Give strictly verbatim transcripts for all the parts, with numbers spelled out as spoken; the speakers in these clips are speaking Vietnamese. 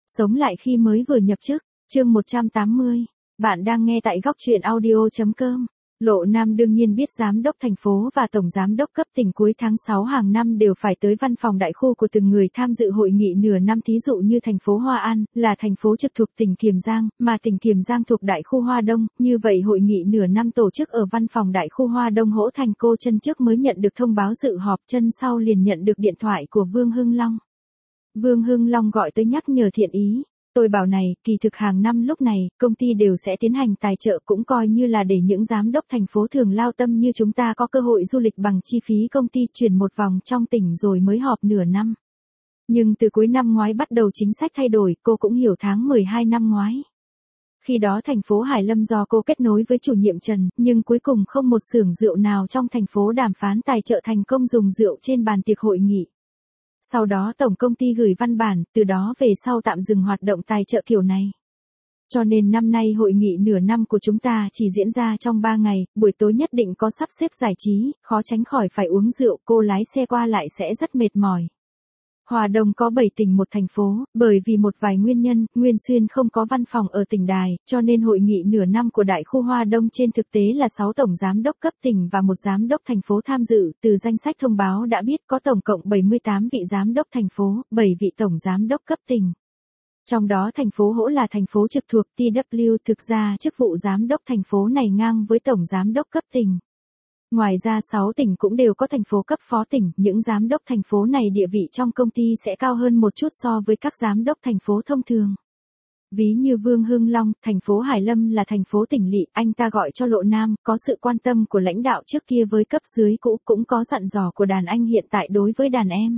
Sống lại khi mới vừa nhập chức, chương một trăm tám mươi. Bạn đang nghe tại góc truyện audio.com. Lộ Nam đương nhiên biết giám đốc thành phố và tổng giám đốc cấp tỉnh cuối tháng sáu hàng năm đều phải tới văn phòng đại khu của từng người tham dự hội nghị nửa năm, thí dụ như thành phố Hoa An là thành phố trực thuộc tỉnh Kiềm Giang, mà tỉnh Kiềm Giang thuộc đại khu Hoa Đông, như vậy hội nghị nửa năm tổ chức ở văn phòng đại khu Hoa Đông Hỗ Thành. Cô chân trước mới nhận được thông báo dự họp, chân sau liền nhận được điện thoại của Vương Hưng Long. Vương Hưng Long gọi tới nhắc nhở thiện ý. Tôi bảo này, kỳ thực hàng năm lúc này, công ty đều sẽ tiến hành tài trợ, cũng coi như là để những giám đốc thành phố thường lao tâm như chúng ta có cơ hội du lịch bằng chi phí công ty chuyển một vòng trong tỉnh rồi mới họp nửa năm. Nhưng từ cuối năm ngoái bắt đầu chính sách thay đổi, cô cũng hiểu tháng mười hai năm ngoái. Khi đó thành phố Hải Lâm do cô kết nối với chủ nhiệm Trần, nhưng cuối cùng không một xưởng rượu nào trong thành phố đàm phán tài trợ thành công dùng rượu trên bàn tiệc hội nghị. Sau đó tổng công ty gửi văn bản, từ đó về sau tạm dừng hoạt động tài trợ kiểu này. Cho nên năm nay hội nghị nửa năm của chúng ta chỉ diễn ra trong ba ngày, buổi tối nhất định có sắp xếp giải trí, khó tránh khỏi phải uống rượu, cô lái xe qua lại sẽ rất mệt mỏi. Hòa Đông có bảy tỉnh một thành phố, bởi vì một vài nguyên nhân, Nguyên Xuyên không có văn phòng ở tỉnh Đài, cho nên hội nghị nửa năm của đại khu Hoa Đông trên thực tế là sáu tổng giám đốc cấp tỉnh và một giám đốc thành phố tham dự. Từ danh sách thông báo đã biết có tổng cộng bảy mươi tám vị giám đốc thành phố, bảy vị tổng giám đốc cấp tỉnh. Trong đó thành phố Hỗ là thành phố trực thuộc tê vê, thực ra chức vụ giám đốc thành phố này ngang với tổng giám đốc cấp tỉnh. Ngoài ra sáu tỉnh cũng đều có thành phố cấp phó tỉnh, những giám đốc thành phố này địa vị trong công ty sẽ cao hơn một chút so với các giám đốc thành phố thông thường. Ví như Vương Hưng Long, thành phố Hải Lâm là thành phố tỉnh lỵ, anh ta gọi cho Lộ Nam, có sự quan tâm của lãnh đạo trước kia với cấp dưới cũ, cũng có dặn dò của đàn anh hiện tại đối với đàn em.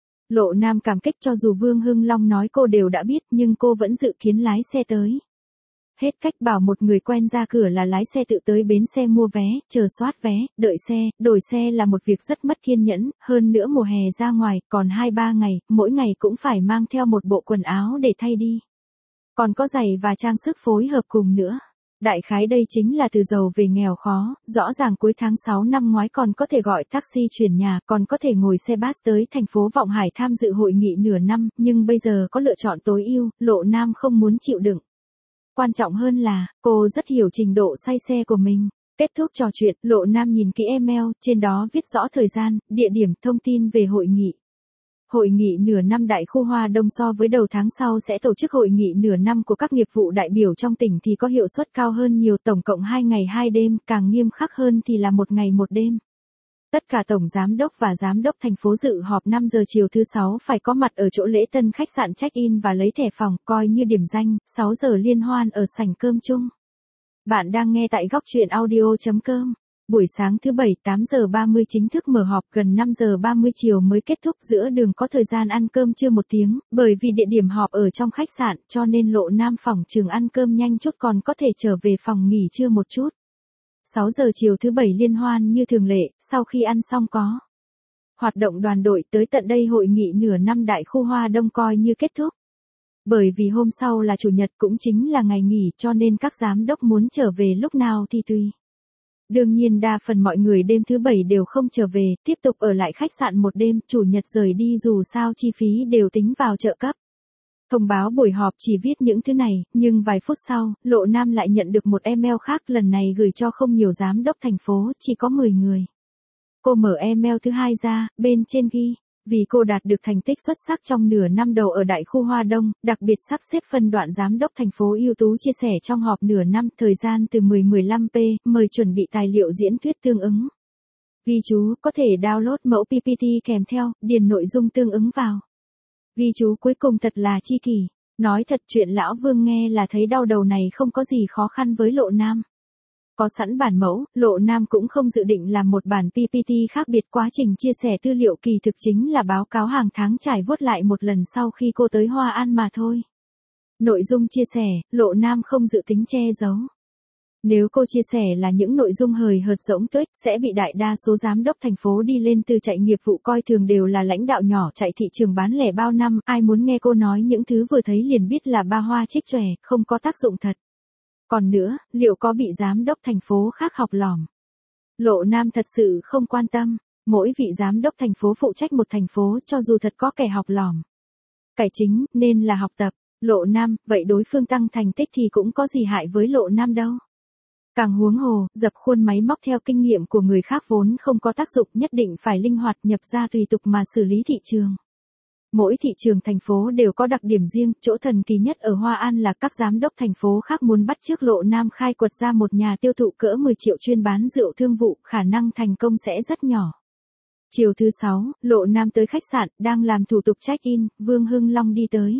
Lộ Nam cảm kích, cho dù Vương Hưng Long nói cô đều đã biết nhưng cô vẫn dự kiến lái xe tới. Hết cách bảo một người quen ra cửa là lái xe tự tới bến xe mua vé, chờ soát vé, đợi xe, đổi xe là một việc rất mất kiên nhẫn, hơn nữa mùa hè ra ngoài, còn hai ba ngày, mỗi ngày cũng phải mang theo một bộ quần áo để thay đi. Còn có giày và trang sức phối hợp cùng nữa. Đại khái đây chính là từ giàu về nghèo khó, rõ ràng cuối tháng sáu năm ngoái còn có thể gọi taxi chuyển nhà, còn có thể ngồi xe bus tới thành phố Vọng Hải tham dự hội nghị nửa năm, nhưng bây giờ có lựa chọn tối ưu, Lộ Nam không muốn chịu đựng. Quan trọng hơn là, cô rất hiểu trình độ say xe của mình. Kết thúc trò chuyện, Lộ Nam nhìn kỹ email, trên đó viết rõ thời gian, địa điểm, thông tin về hội nghị. Hội nghị nửa năm đại khu Hoa Đông so với đầu tháng sau sẽ tổ chức hội nghị nửa năm của các nghiệp vụ đại biểu trong tỉnh thì có hiệu suất cao hơn nhiều, tổng cộng hai ngày hai đêm, càng nghiêm khắc hơn thì là một ngày một đêm. Tất cả tổng giám đốc và giám đốc thành phố dự họp năm giờ chiều thứ sáu phải có mặt ở chỗ lễ tân khách sạn check-in và lấy thẻ phòng, coi như điểm danh, sáu giờ liên hoan ở sảnh cơm chung. Bạn đang nghe tại góc truyện audio.com. Buổi sáng thứ bảy tám giờ ba mươi chính thức mở họp, gần năm giờ ba mươi chiều mới kết thúc, giữa đường có thời gian ăn cơm trưa một tiếng, bởi vì địa điểm họp ở trong khách sạn, cho nên Lộ Nam phòng trường ăn cơm nhanh chút còn có thể trở về phòng nghỉ trưa một chút. sáu giờ chiều thứ bảy liên hoan như thường lệ, sau khi ăn xong có hoạt động đoàn đội, tới tận đây hội nghị nửa năm đại khu Hoa Đông coi như kết thúc. Bởi vì hôm sau là chủ nhật cũng chính là ngày nghỉ, cho nên các giám đốc muốn trở về lúc nào thì tùy. Đương nhiên đa phần mọi người đêm thứ bảy đều không trở về, tiếp tục ở lại khách sạn một đêm, chủ nhật rời đi, dù sao chi phí đều tính vào trợ cấp. Thông báo buổi họp chỉ viết những thứ này, nhưng vài phút sau, Lộ Nam lại nhận được một email khác, lần này gửi cho không nhiều giám đốc thành phố, chỉ có mười người. Cô mở email thứ hai ra, bên trên ghi, vì cô đạt được thành tích xuất sắc trong nửa năm đầu ở đại khu Hoa Đông, đặc biệt sắp xếp phân đoạn giám đốc thành phố ưu tú chia sẻ trong họp nửa năm, thời gian từ mười đến mười lăm p, mời chuẩn bị tài liệu diễn thuyết tương ứng. Ghi chú, có thể download mẫu pê pê tê kèm theo, điền nội dung tương ứng vào. Ghi chú cuối cùng thật là chi kỷ. Nói thật, chuyện lão Vương nghe là thấy đau đầu này không có gì khó khăn với Lộ Nam. Có sẵn bản mẫu, Lộ Nam cũng không dự định làm một bản pê pê tê khác biệt, quá trình chia sẻ tư liệu kỳ thực chính là báo cáo hàng tháng trải vuốt lại một lần sau khi cô tới Hoa An mà thôi. Nội dung chia sẻ, Lộ Nam không dự tính che giấu. Nếu cô chia sẻ là những nội dung hời hợt rỗng tuếch, sẽ bị đại đa số giám đốc thành phố đi lên từ chạy nghiệp vụ coi thường đều là lãnh đạo nhỏ chạy thị trường bán lẻ bao năm, ai muốn nghe cô nói những thứ vừa thấy liền biết là ba hoa trích chòe, không có tác dụng thật. Còn nữa, liệu có bị giám đốc thành phố khác học lỏm? Lộ Nam thật sự không quan tâm, mỗi vị giám đốc thành phố phụ trách một thành phố, cho dù thật có kẻ học lỏm. Cải chính, nên là học tập. Lộ Nam, vậy đối phương tăng thành tích thì cũng có gì hại với Lộ Nam đâu. Càng huống hồ, dập khuôn máy móc theo kinh nghiệm của người khác vốn không có tác dụng, nhất định phải linh hoạt nhập ra tùy tục mà xử lý thị trường. Mỗi thị trường thành phố đều có đặc điểm riêng, chỗ thần kỳ nhất ở Hoa An là các giám đốc thành phố khác muốn bắt chước Lộ Nam khai quật ra một nhà tiêu thụ cỡ mười triệu chuyên bán rượu thương vụ, khả năng thành công sẽ rất nhỏ. Chiều thứ sáu, Lộ Nam tới khách sạn, đang làm thủ tục check-in, Vương Hưng Long đi tới.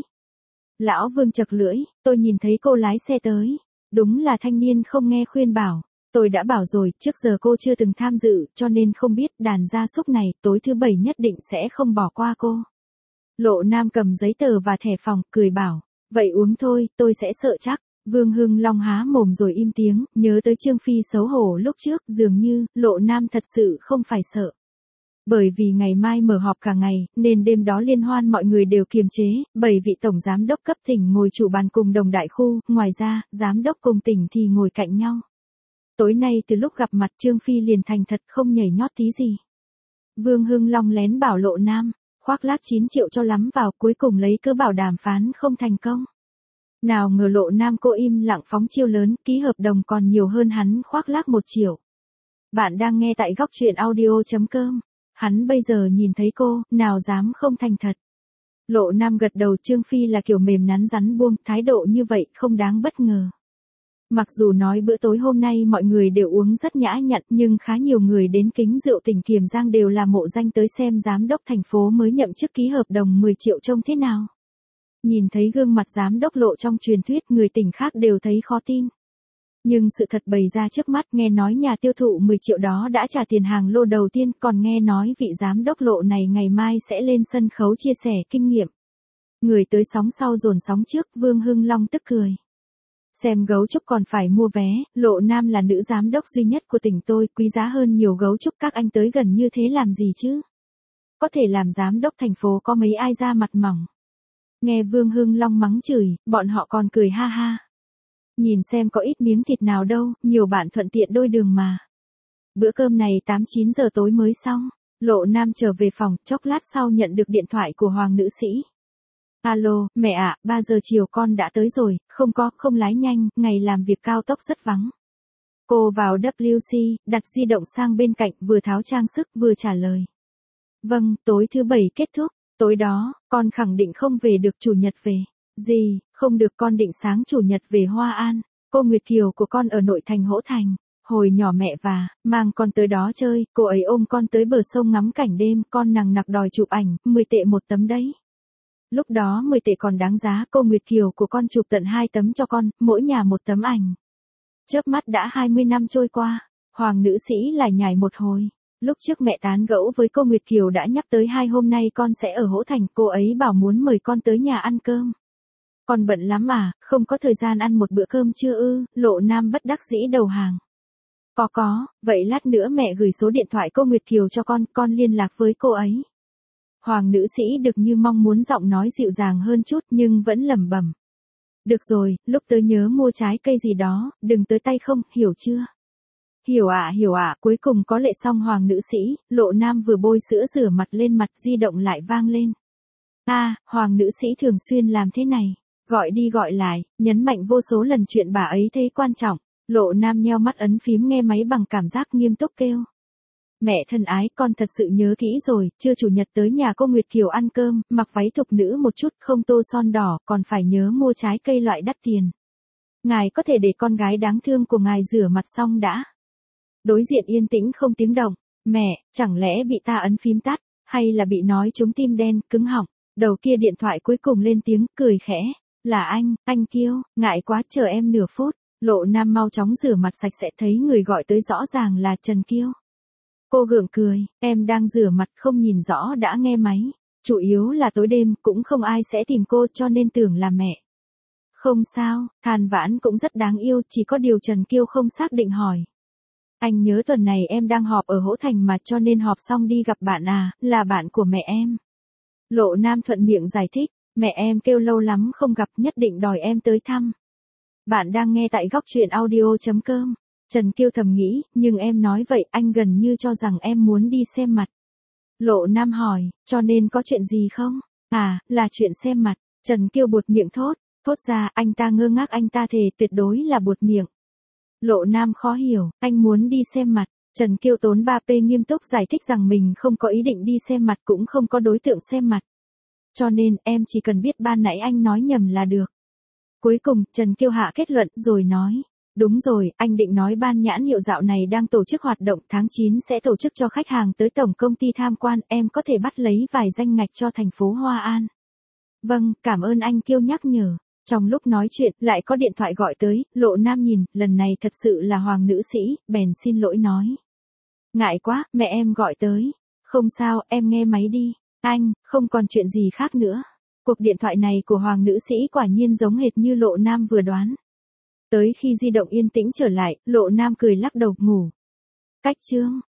Lão Vương chật lưỡi, tôi nhìn thấy cô lái xe tới. Đúng là thanh niên không nghe khuyên bảo. Tôi đã bảo rồi, trước giờ cô chưa từng tham dự, cho nên không biết đàn gia súc này, tối thứ bảy nhất định sẽ không bỏ qua cô. Lộ Nam cầm giấy tờ và thẻ phòng, cười bảo, vậy uống thôi, tôi sẽ sợ chắc. Vương Hưng Long há mồm rồi im tiếng, nhớ tới Trương Phi xấu hổ lúc trước, dường như, Lộ Nam thật sự không phải sợ. Bởi vì ngày mai mở họp cả ngày, nên đêm đó liên hoan mọi người đều kiềm chế, bảy vị tổng giám đốc cấp tỉnh ngồi chủ bàn cùng đồng đại khu, ngoài ra, giám đốc cùng tỉnh thì ngồi cạnh nhau. Tối nay từ lúc gặp mặt Trương Phi liền thành thật không nhảy nhót tí gì. Vương Hưng Long lén bảo Lộ Nam, khoác lác chín triệu cho lắm vào, cuối cùng lấy cớ bảo đàm phán không thành công. Nào ngờ Lộ Nam cô im lặng phóng chiêu lớn, ký hợp đồng còn nhiều hơn hắn khoác lác một triệu. Bạn đang nghe tại góc truyện audio chấm com. Hắn bây giờ nhìn thấy cô, nào dám không thành thật. Lộ Nam gật đầu, Trương Phi là kiểu mềm nắn rắn buông, thái độ như vậy không đáng bất ngờ. Mặc dù nói bữa tối hôm nay mọi người đều uống rất nhã nhặn, nhưng khá nhiều người đến kính rượu tỉnh Kiềm Giang đều là mộ danh tới xem giám đốc thành phố mới nhậm chức ký hợp đồng mười triệu trông thế nào. Nhìn thấy gương mặt giám đốc Lộ trong truyền thuyết, người tỉnh khác đều thấy khó tin. Nhưng sự thật bày ra trước mắt, nghe nói nhà tiêu thụ mười triệu đó đã trả tiền hàng lô đầu tiên, còn nghe nói vị giám đốc Lộ này ngày mai sẽ lên sân khấu chia sẻ kinh nghiệm. Người tới sóng sau dồn sóng trước, Vương Hưng Long tức cười. Xem gấu trúc còn phải mua vé, Lộ Nam là nữ giám đốc duy nhất của tỉnh tôi, quý giá hơn nhiều gấu trúc, các anh tới gần như thế làm gì chứ? Có thể làm giám đốc thành phố có mấy ai ra mặt mỏng. Nghe Vương Hưng Long mắng chửi, bọn họ còn cười ha ha. Nhìn xem có ít miếng thịt nào đâu, nhiều bạn thuận tiện đôi đường mà. Bữa cơm này tám chín giờ tối mới xong, Lộ Nam trở về phòng, chốc lát sau nhận được điện thoại của Hoàng nữ sĩ. Alo, mẹ ạ, à, ba giờ chiều con đã tới rồi, không có, không lái nhanh, ngày làm việc cao tốc rất vắng. Cô vào W C, đặt di động sang bên cạnh, vừa tháo trang sức, vừa trả lời. Vâng, tối thứ bảy kết thúc, tối đó, con khẳng định không về được, chủ nhật về. Gì, không được, con định sáng chủ nhật về Hoa An, cô Nguyệt Kiều của con ở nội thành Hỗ Thành. Hồi nhỏ mẹ và, mang con tới đó chơi, cô ấy ôm con tới bờ sông ngắm cảnh đêm, con nằng nặc đòi chụp ảnh, mười tệ một tấm đấy. Lúc đó mười tệ còn đáng giá, cô Nguyệt Kiều của con chụp tận hai tấm cho con, mỗi nhà một tấm ảnh. Chớp mắt đã hai mươi năm trôi qua, Hoàng nữ sĩ lại nhảy một hồi. Lúc trước mẹ tán gẫu với cô Nguyệt Kiều đã nhắc tới hai hôm nay con sẽ ở Hỗ Thành, cô ấy bảo muốn mời con tới nhà ăn cơm. Con bận lắm à, không có thời gian ăn một bữa cơm chưa ư? Lộ Nam bất đắc dĩ đầu hàng. Có có, vậy lát nữa mẹ gửi số điện thoại cô Nguyệt Kiều cho con, con liên lạc với cô ấy. Hoàng nữ sĩ được như mong muốn, giọng nói dịu dàng hơn chút nhưng vẫn lẩm bẩm. Được rồi, lúc tới nhớ mua trái cây gì đó, đừng tới tay không, hiểu chưa? Hiểu ạ, à, hiểu ạ, à. Cuối cùng có lệ xong Hoàng nữ sĩ, Lộ Nam vừa bôi sữa rửa mặt lên mặt, di động lại vang lên. A, à, Hoàng nữ sĩ thường xuyên làm thế này. Gọi đi gọi lại, nhấn mạnh vô số lần chuyện bà ấy thấy quan trọng. Lộ Nam nheo mắt ấn phím nghe máy bằng cảm giác nghiêm túc kêu. Mẹ thân ái, con thật sự nhớ kỹ rồi, chưa chủ nhật tới nhà cô Nguyệt Kiều ăn cơm, mặc váy thục nữ một chút, không tô son đỏ, còn phải nhớ mua trái cây loại đắt tiền. Ngài có thể để con gái đáng thương của ngài rửa mặt xong đã. Đối diện yên tĩnh không tiếng động. Mẹ, chẳng lẽ bị ta ấn phím tắt, hay là bị nói trúng tim đen, cứng họng. Đầu kia điện thoại cuối cùng lên tiếng, cười khẽ. Là anh, anh Kiêu, ngại quá, chờ em nửa phút. Lộ Nam mau chóng rửa mặt sạch sẽ, thấy người gọi tới rõ ràng là Trần Kiêu. Cô gượng cười, em đang rửa mặt không nhìn rõ đã nghe máy. Chủ yếu là tối đêm cũng không ai sẽ tìm cô cho nên tưởng là mẹ. Không sao, than vãn cũng rất đáng yêu, chỉ có điều Trần Kiêu không xác định hỏi. Anh nhớ tuần này em đang họp ở Hỗ Thành mà, cho nên họp xong đi gặp bạn à, là bạn của mẹ em. Lộ Nam thuận miệng giải thích, mẹ em kêu lâu lắm không gặp, nhất định đòi em tới thăm. Bạn đang nghe tại góc truyện audio chấm com. Trần Kiêu thầm nghĩ, nhưng em nói vậy anh gần như cho rằng em muốn đi xem mặt. Lộ Nam hỏi, cho nên có chuyện gì không? À, là chuyện xem mặt. Trần Kiêu buột miệng thốt, Thốt ra, anh ta ngơ ngác, anh ta thề tuyệt đối là buột miệng. Lộ Nam khó hiểu, anh muốn đi xem mặt. Trần Kiêu Tốn ba P nghiêm túc giải thích rằng mình không có ý định đi xem mặt, cũng không có đối tượng xem mặt. Cho nên, em chỉ cần biết ban nãy anh nói nhầm là được. Cuối cùng, Trần Kiêu hạ kết luận rồi nói. Đúng rồi, anh định nói ban nhãn hiệu dạo này đang tổ chức hoạt động, tháng chín sẽ tổ chức cho khách hàng tới tổng công ty tham quan, em có thể bắt lấy vài danh ngạch cho thành phố Hoa An. Vâng, cảm ơn anh Kiêu nhắc nhở. Trong lúc nói chuyện, lại có điện thoại gọi tới, Lộ Nam nhìn, lần này thật sự là Hoàng nữ sĩ, bèn xin lỗi nói. Ngại quá, mẹ em gọi tới. Không sao, em nghe máy đi. Anh, không còn chuyện gì khác nữa. Cuộc điện thoại này của Hoàng nữ sĩ quả nhiên giống hệt như Lộ Nam vừa đoán. Tới khi di động yên tĩnh trở lại, Lộ Nam cười lắc đầu ngủ. Cách chương